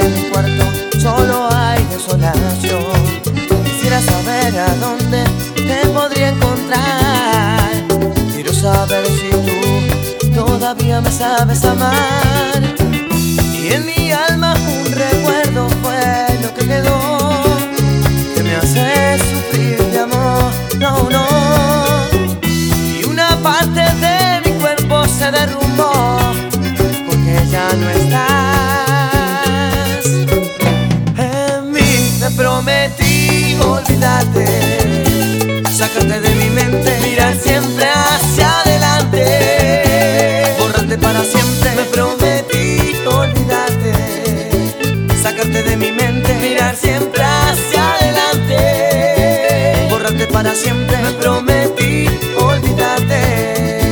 en mi cuarto solo hay desolación. Quisiera saber a dónde te podría encontrar. Quiero saber si tú todavía me sabes amar. Y en mi alma un recuerdo fue lo que quedó, que me hace sufrir de amor, no, no. Y una parte de mi cuerpo se derrumbó porque ya no estás en mí. Te prometí olvidarte, sacarte de mi mente, mirar siempre hacia adelante, borrarte para siempre. Me prometí olvidarte, sacarte de mi mente, mirar siempre hacia adelante, borrarte para siempre. Me prometí olvidarte.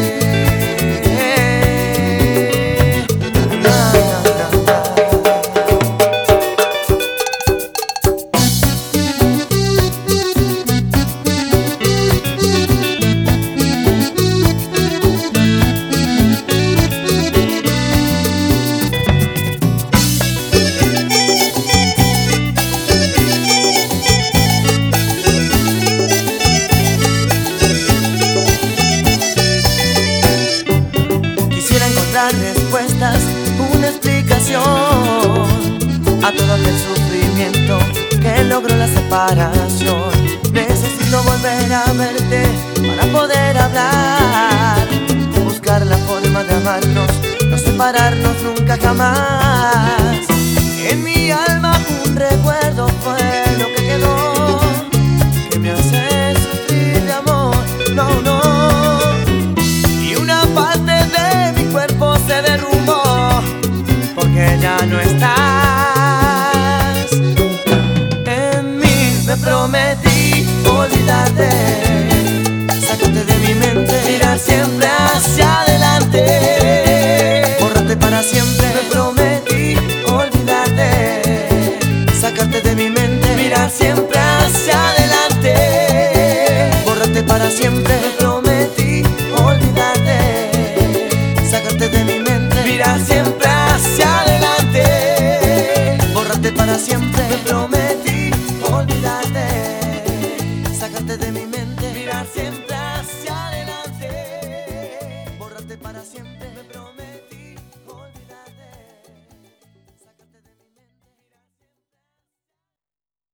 Respuestas, una explicación a todo aquel sufrimiento que logró la separación. Necesito volver a verte para poder hablar, buscar la forma de amarnos, no separarnos nunca jamás. En mi alma un recuerdo fue lo que quedó, que me hace sufrir de amor, no, no. Y una parte de mi cuerpo se derrumbó porque ya no estás en mí. Me prometí olvidarte, sacarte de mi mente, mirar siempre hacia adelante, borrarte para siempre. Me prometí olvidarte, sacarte de mi mente, mirar siempre hacia adelante, borrarte para siempre. Me prometí olvidarte, sacarte de mi mente, mirar siempre hacia adelante, borrarte para siempre. Me prometí